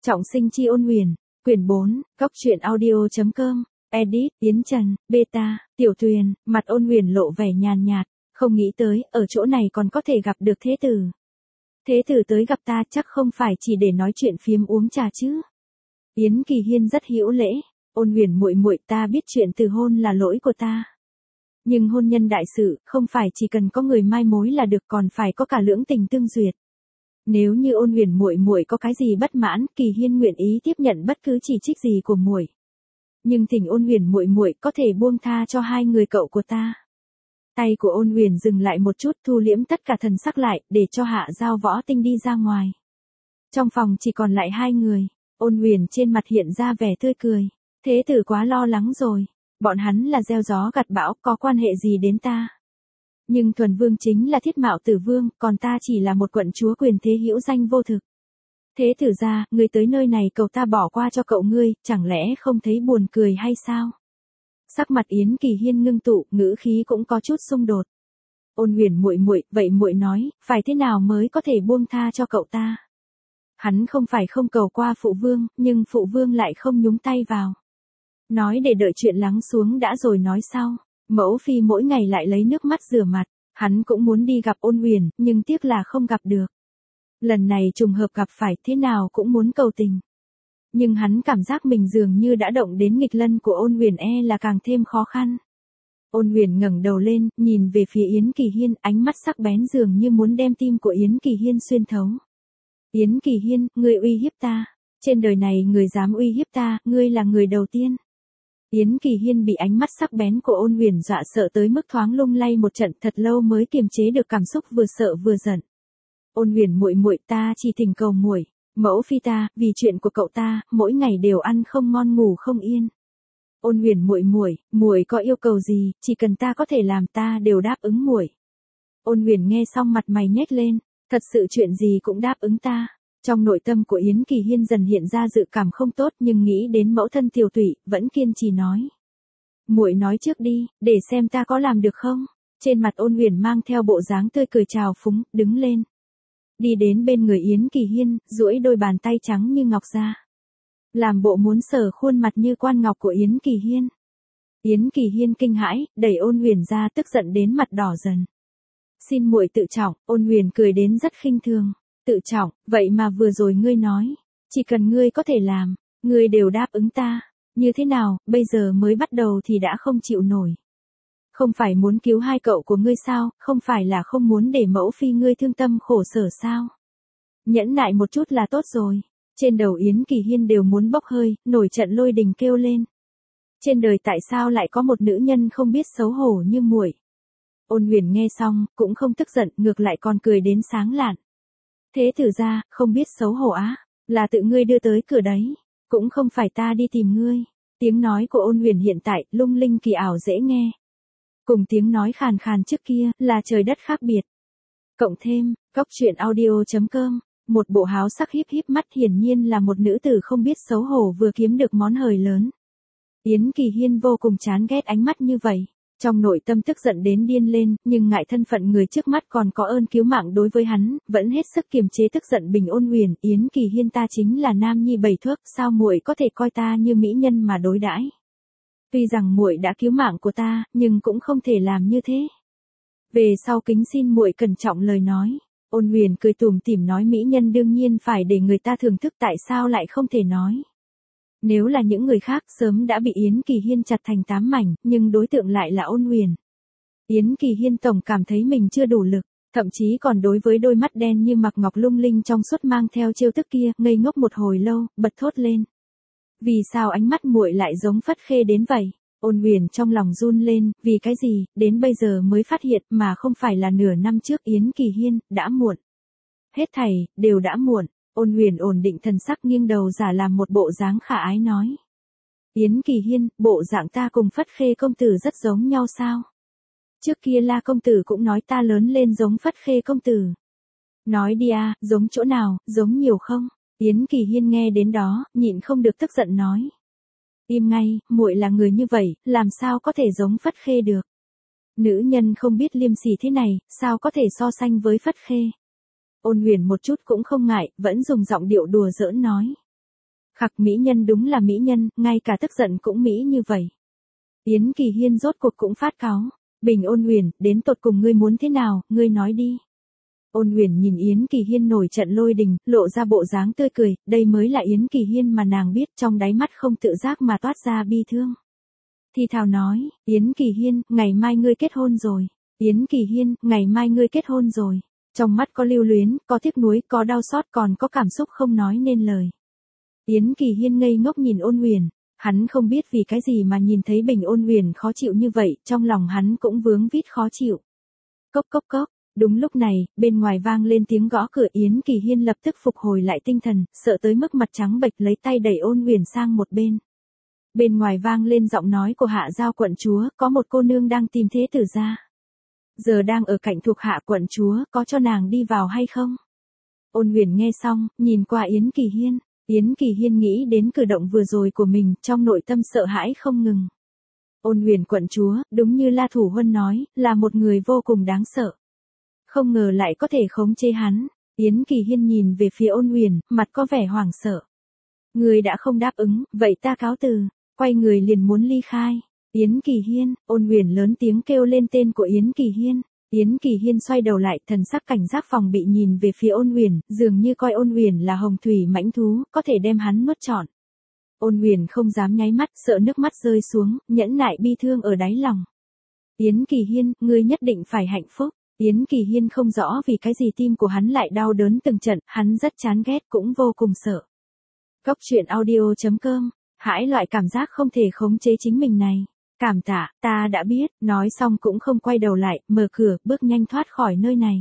Trọng sinh chi ôn huyền, quyển 4, góc truyện audio.com, edit, Yến Trần, beta, Tiểu Tuyền, mặt ôn huyền lộ vẻ nhàn nhạt, không nghĩ tới, ở chỗ này còn có thể gặp được thế tử. Thế tử tới gặp ta chắc không phải chỉ để nói chuyện phiếm uống trà chứ. Yến Kỳ Hiên rất hữu lễ, ôn huyền muội muội, ta biết chuyện từ hôn là lỗi của ta. Nhưng hôn nhân đại sự, không phải chỉ cần có người mai mối là được, còn phải có cả lưỡng tình tương duyệt. Nếu như ôn huyền muội muội có cái gì bất mãn, Kỳ Hiên nguyện ý tiếp nhận bất cứ chỉ trích gì của muội. Nhưng thỉnh ôn huyền muội muội có thể buông tha cho hai người cậu của ta. Tay của ôn huyền dừng lại một chút, thu liễm tất cả thần sắc lại, để cho Hạ Giao Võ Tinh đi ra ngoài. Trong phòng chỉ còn lại hai người, ôn huyền trên mặt hiện ra vẻ tươi cười. Thế tử quá lo lắng rồi, bọn hắn là gieo gió gặt bão, có quan hệ gì đến ta. Nhưng Thuần Vương chính là Thiết Mạo Tử Vương, còn ta chỉ là một quận chúa quyền thế hữu danh vô thực. Thế tử gia, ngươi tới nơi này cầu ta bỏ qua cho cậu ngươi, chẳng lẽ không thấy buồn cười hay sao? Sắc mặt Yến Kỳ Hiên ngưng tụ, ngữ khí cũng có chút xung đột. Ôn huyền muội muội, vậy muội nói, phải thế nào mới có thể buông tha cho cậu ta? Hắn không phải không cầu qua phụ vương, nhưng phụ vương lại không nhúng tay vào. Nói để đợi chuyện lắng xuống đã rồi nói sau. Mẫu phi mỗi ngày lại lấy nước mắt rửa mặt, hắn cũng muốn đi gặp ôn huyền, nhưng tiếc là không gặp được. Lần này trùng hợp gặp phải, thế nào cũng muốn cầu tình. Nhưng hắn cảm giác mình dường như đã động đến nghịch lân của ôn huyền, là càng thêm khó khăn. Ôn huyền ngẩng đầu lên, nhìn về phía Yến Kỳ Hiên, ánh mắt sắc bén dường như muốn đem tim của Yến Kỳ Hiên xuyên thấu. Yến Kỳ Hiên, ngươi uy hiếp ta. Trên đời này người dám uy hiếp ta, ngươi là người đầu tiên. Yến Kỳ Hiên bị ánh mắt sắc bén của ôn huyền dọa sợ tới mức thoáng lung lay một trận, thật lâu mới kiềm chế được cảm xúc vừa sợ vừa giận. Ôn huyền muội muội, ta chỉ thỉnh cầu muội, mẫu phi ta, vì chuyện của cậu ta, mỗi ngày đều ăn không ngon ngủ không yên. Ôn huyền muội muội, muội có yêu cầu gì, chỉ cần ta có thể làm ta đều đáp ứng muội. Ôn huyền nghe xong mặt mày nhếch lên, thật sự chuyện gì cũng đáp ứng ta. Trong nội tâm của Yến Kỳ Hiên dần hiện ra dự cảm không tốt, nhưng nghĩ đến mẫu thân Tiểu Thụy, vẫn kiên trì nói. Muội nói trước đi, để xem ta có làm được không. Trên mặt ôn huyền mang theo bộ dáng tươi cười trào phúng, đứng lên. Đi đến bên người Yến Kỳ Hiên, duỗi đôi bàn tay trắng như ngọc ra. Làm bộ muốn sờ khuôn mặt như quan ngọc của Yến Kỳ Hiên. Yến Kỳ Hiên kinh hãi, đẩy ôn huyền ra, tức giận đến mặt đỏ dần. Xin muội tự trọng, ôn huyền cười đến rất khinh thường. Tự trọng, vậy mà vừa rồi ngươi nói, chỉ cần ngươi có thể làm, ngươi đều đáp ứng ta, như thế nào, bây giờ mới bắt đầu thì đã không chịu nổi. Không phải muốn cứu hai cậu của ngươi sao, không phải là không muốn để mẫu phi ngươi thương tâm khổ sở sao. Nhẫn nại một chút là tốt rồi. Trên đầu Yến Kỳ Hiên đều muốn bốc hơi, nổi trận lôi đình kêu lên. Trên đời tại sao lại có một nữ nhân không biết xấu hổ như muội? Ôn huyền nghe xong, cũng không tức giận, ngược lại còn cười đến sáng lạn. Thế tử gia, không biết xấu hổ á, là tự ngươi đưa tới cửa đấy, cũng không phải ta đi tìm ngươi. Tiếng nói của ôn huyền hiện tại, lung linh kỳ ảo dễ nghe. Cùng tiếng nói khàn khàn trước kia, là trời đất khác biệt. Cộng thêm, góc truyện audio.com, một bộ háo sắc híp híp mắt, hiển nhiên là một nữ tử không biết xấu hổ vừa kiếm được món hời lớn. Yến Kỳ Hiên vô cùng chán ghét ánh mắt như vậy. Trong nội tâm tức giận đến điên lên, nhưng ngại thân phận người trước mắt còn có ơn cứu mạng đối với hắn, vẫn hết sức kiềm chế tức giận bình ôn huyền, Yến Kỳ Hiên, ta chính là nam nhi bảy thước, sao muội có thể coi ta như mỹ nhân mà đối đãi? Tuy rằng muội đã cứu mạng của ta, nhưng cũng không thể làm như thế. Về sau kính xin muội cẩn trọng lời nói. Ôn huyền cười tủm tỉm nói, mỹ nhân đương nhiên phải để người ta thưởng thức, tại sao lại không thể nói? Nếu là những người khác sớm đã bị Yến Kỳ Hiên chặt thành 8 mảnh, nhưng đối tượng lại là ôn huyền. Yến Kỳ Hiên tổng cảm thấy mình chưa đủ lực, thậm chí còn đối với đôi mắt đen như mặc ngọc lung linh trong suốt mang theo trêu tức kia, ngây ngốc một hồi lâu, bật thốt lên. Vì sao ánh mắt muội lại giống Phất Khê đến vậy? Ôn huyền trong lòng run lên, vì cái gì, đến bây giờ mới phát hiện, mà không phải là nửa năm trước. Yến Kỳ Hiên, đã muộn. Hết thảy, đều đã muộn. Ôn huyền ổn định thần sắc, nghiêng đầu giả làm một bộ dáng khả ái nói. Yến Kỳ Hiên, bộ dạng ta cùng Phất Khê công tử rất giống nhau sao? Trước kia La công tử cũng nói ta lớn lên giống Phất Khê công tử. Nói đi à, giống chỗ nào, giống nhiều không? Yến Kỳ Hiên nghe đến đó, nhịn không được tức giận nói. Im ngay, muội là người như vậy, làm sao có thể giống Phất Khê được? Nữ nhân không biết liêm sỉ thế này, sao có thể so sánh với Phất Khê? Ôn huyền một chút cũng không ngại, vẫn dùng giọng điệu đùa giỡn nói. Khặc mỹ nhân đúng là mỹ nhân, ngay cả tức giận cũng mỹ như vậy. Yến Kỳ Hiên rốt cuộc cũng phát cáu. Bình Ôn Huyền, đến tột cùng ngươi muốn thế nào, ngươi nói đi. Ôn Huyền nhìn Yến Kỳ Hiên nổi trận lôi đình, lộ ra bộ dáng tươi cười, đây mới là Yến Kỳ Hiên mà nàng biết, trong đáy mắt không tự giác mà toát ra bi thương. Thì thào nói, Yến Kỳ Hiên, ngày mai ngươi kết hôn rồi. Yến Kỳ Hiên, ngày mai ngươi kết hôn rồi. Trong mắt có lưu luyến, có tiếc nuối, có đau xót, còn có cảm xúc không nói nên lời. Yến Kỳ Hiên ngây ngốc nhìn Ôn Huyền, hắn không biết vì cái gì mà nhìn thấy Bình Ôn Huyền khó chịu như vậy, trong lòng hắn cũng vướng vít khó chịu. Cốc cốc cốc, đúng lúc này, bên ngoài vang lên tiếng gõ cửa. Yến Kỳ Hiên lập tức phục hồi lại tinh thần, sợ tới mức mặt trắng bệch lấy tay đẩy Ôn Huyền sang một bên. Bên ngoài vang lên giọng nói của Hạ Giao quận chúa, có một cô nương đang tìm thế tử gia. Giờ đang ở cạnh thuộc hạ quận chúa, có cho nàng đi vào hay không? Ôn Huyền nghe xong, nhìn qua Yến Kỳ Hiên. Yến Kỳ Hiên nghĩ đến cử động vừa rồi của mình, trong nội tâm sợ hãi không ngừng. Ôn Huyền quận chúa, đúng như La Thủ Huân nói, là một người vô cùng đáng sợ. Không ngờ lại có thể khống chế hắn. Yến Kỳ Hiên nhìn về phía Ôn Huyền, mặt có vẻ hoảng sợ. Người đã không đáp ứng, vậy ta cáo từ. Quay người liền muốn ly khai. Yến Kỳ Hiên, Ôn Huyền lớn tiếng kêu lên tên của Yến Kỳ Hiên. Yến Kỳ Hiên xoay đầu lại, thần sắc cảnh giác phòng bị nhìn về phía Ôn Huyền, dường như coi Ôn Huyền là hồng thủy mãnh thú, có thể đem hắn nuốt trọn. Ôn Huyền không dám nháy mắt, sợ nước mắt rơi xuống, nhẫn nại bi thương ở đáy lòng. Yến Kỳ Hiên, ngươi nhất định phải hạnh phúc. Yến Kỳ Hiên không rõ vì cái gì tim của hắn lại đau đớn từng trận, hắn rất chán ghét cũng vô cùng sợ. Cốc truyện audio.com, hãi loại cảm giác không thể khống chế chính mình này. Cảm tạ, ta đã biết, nói xong cũng không quay đầu lại, mở cửa, bước nhanh thoát khỏi nơi này.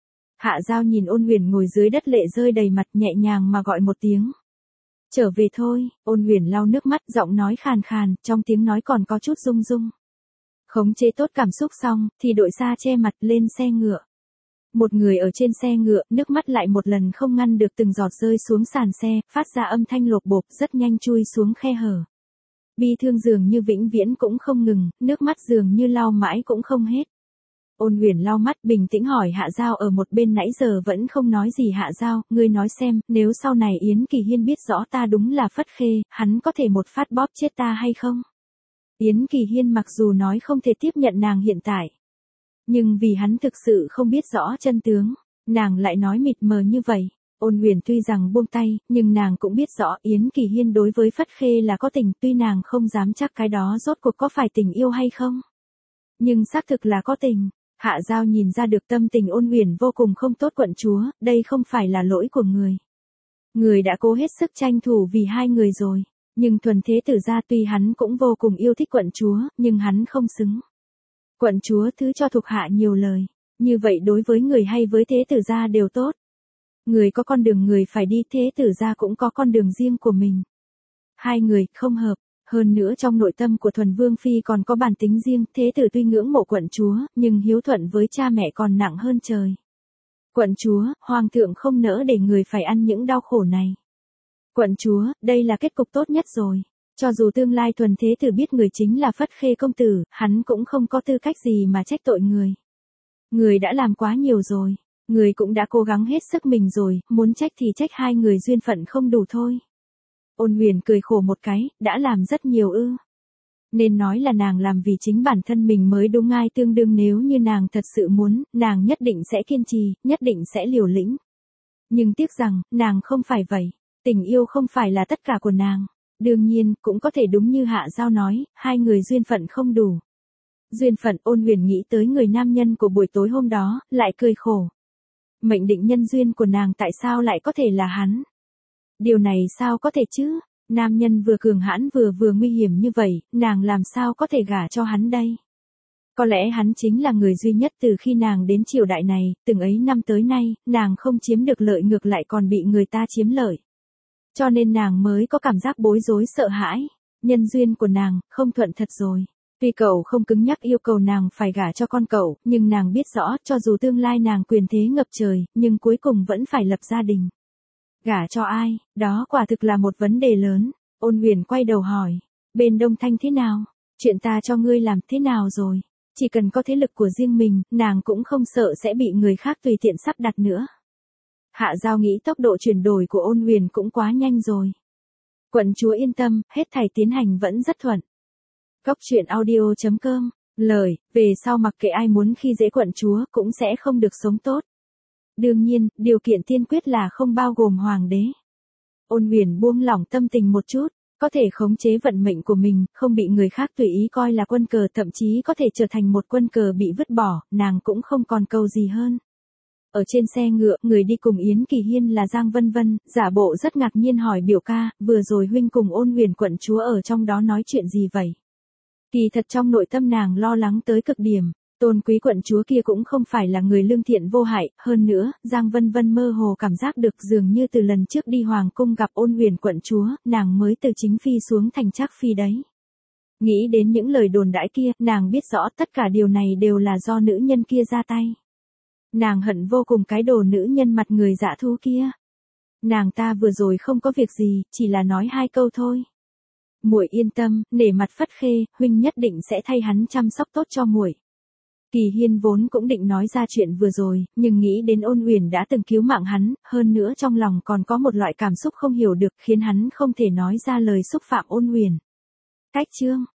Hạ Giao nhìn Ôn Huyền ngồi dưới đất lệ rơi đầy mặt, nhẹ nhàng mà gọi một tiếng. Trở về thôi. Ôn Huyền lau nước mắt, giọng nói khàn khàn, trong tiếng nói còn có chút rung rung. Khống chế tốt cảm xúc xong, thì đội xa che mặt lên xe ngựa. Một người ở trên xe ngựa, nước mắt lại một lần không ngăn được từng giọt rơi xuống sàn xe, phát ra âm thanh lộp bộp, rất nhanh chui xuống khe hở. Bi thương dường như vĩnh viễn cũng không ngừng, nước mắt dường như lau mãi cũng không hết. Ôn Huyền lau mắt bình tĩnh hỏi Hạ Giao ở một bên nãy giờ vẫn không nói gì. Hạ Giao, ngươi nói xem, nếu sau này Yến Kỳ Hiên biết rõ ta đúng là Phất Khê, hắn có thể một phát bóp chết ta hay không? Yến Kỳ Hiên mặc dù nói không thể tiếp nhận nàng hiện tại, nhưng vì hắn thực sự không biết rõ chân tướng, nàng lại nói mịt mờ như vậy. Ôn Huyền tuy rằng buông tay, nhưng nàng cũng biết rõ Yến Kỳ Hiên đối với Phất Khê là có tình, tuy nàng không dám chắc cái đó rốt cuộc có phải tình yêu hay không. Nhưng xác thực là có tình. Hạ Giao nhìn ra được tâm tình Ôn Huyền vô cùng không tốt. Quận chúa, đây không phải là lỗi của người. Người đã cố hết sức tranh thủ vì hai người rồi. Nhưng thuần thế tử gia tuy hắn cũng vô cùng yêu thích quận chúa, nhưng hắn không xứng. Quận chúa thứ cho thuộc hạ nhiều lời. Như vậy đối với người hay với thế tử gia đều tốt. Người có con đường người phải đi, thế tử gia cũng có con đường riêng của mình. Hai người không hợp, hơn nữa trong nội tâm của Thuần Vương Phi còn có bản tính riêng. Thế tử tuy ngưỡng mộ quận chúa, nhưng hiếu thuận với cha mẹ còn nặng hơn trời. Quận chúa, hoàng thượng không nỡ để người phải ăn những đau khổ này. Quận chúa, đây là kết cục tốt nhất rồi. Cho dù tương lai Thuần thế tử biết người chính là Phất Khê công tử, hắn cũng không có tư cách gì mà trách tội người. Người đã làm quá nhiều rồi. Người cũng đã cố gắng hết sức mình rồi, muốn trách thì trách hai người duyên phận không đủ thôi. Ôn Huyền cười khổ một cái, đã làm rất nhiều ư. Nên nói là nàng làm vì chính bản thân mình mới đúng, ai tương đương nếu như nàng thật sự muốn, nàng nhất định sẽ kiên trì, nhất định sẽ liều lĩnh. Nhưng tiếc rằng, nàng không phải vậy. Tình yêu không phải là tất cả của nàng. Đương nhiên, cũng có thể đúng như Hạ Giao nói, hai người duyên phận không đủ. Duyên phận. Ôn Huyền nghĩ tới người nam nhân của buổi tối hôm đó, lại cười khổ. Mệnh định nhân duyên của nàng tại sao lại có thể là hắn? Điều này sao có thể chứ? Nam nhân vừa cường hãn vừa nguy hiểm như vậy, nàng làm sao có thể gả cho hắn đây? Có lẽ hắn chính là người duy nhất từ khi nàng đến triều đại này, từng ấy năm tới nay, nàng không chiếm được lợi ngược lại còn bị người ta chiếm lợi. Cho nên nàng mới có cảm giác bối rối sợ hãi. Nhân duyên của nàng, không thuận thật rồi. Tuy cậu không cứng nhắc yêu cầu nàng phải gả cho con cậu, nhưng nàng biết rõ cho dù tương lai nàng quyền thế ngập trời, nhưng cuối cùng vẫn phải lập gia đình. Gả cho ai, đó quả thực là một vấn đề lớn. Ôn Huyền quay đầu hỏi, bên Đông Thanh thế nào? Chuyện ta cho ngươi làm thế nào rồi? Chỉ cần có thế lực của riêng mình, nàng cũng không sợ sẽ bị người khác tùy tiện sắp đặt nữa. Hạ Giao nghĩ tốc độ chuyển đổi của Ôn Huyền cũng quá nhanh rồi. Quận chúa yên tâm, hết thảy tiến hành vẫn rất thuận. Góc truyện audio.com. Lời, về sau mặc kệ ai muốn khi dễ quận chúa cũng sẽ không được sống tốt. Đương nhiên, điều kiện tiên quyết là không bao gồm hoàng đế. Ôn Huyền buông lỏng tâm tình một chút, có thể khống chế vận mệnh của mình, không bị người khác tùy ý coi là quân cờ, thậm chí có thể trở thành một quân cờ bị vứt bỏ, nàng cũng không còn cầu gì hơn. Ở trên xe ngựa, người đi cùng Yến Kỳ Hiên là Giang Vân Vân, giả bộ rất ngạc nhiên hỏi biểu ca, vừa rồi huynh cùng Ôn Huyền quận chúa ở trong đó nói chuyện gì vậy? Kỳ thật trong nội tâm nàng lo lắng tới cực điểm, tôn quý quận chúa kia cũng không phải là người lương thiện vô hại, hơn nữa, Giang Vân Vân mơ hồ cảm giác được dường như từ lần trước đi hoàng cung gặp Ôn Huyền quận chúa, nàng mới từ chính phi xuống thành trác phi đấy. Nghĩ đến những lời đồn đãi kia, nàng biết rõ tất cả điều này đều là do nữ nhân kia ra tay. Nàng hận vô cùng cái đồ nữ nhân mặt người dã thú kia. Nàng ta vừa rồi không có việc gì, chỉ là nói 2 câu thôi. Muội yên tâm, nể mặt Phất Khê, huynh nhất định sẽ thay hắn chăm sóc tốt cho muội. Kỳ Hiên vốn cũng định nói ra chuyện vừa rồi, nhưng nghĩ đến Ôn Huyền đã từng cứu mạng hắn, hơn nữa trong lòng còn có một loại cảm xúc không hiểu được khiến hắn không thể nói ra lời xúc phạm Ôn Huyền. Cách chương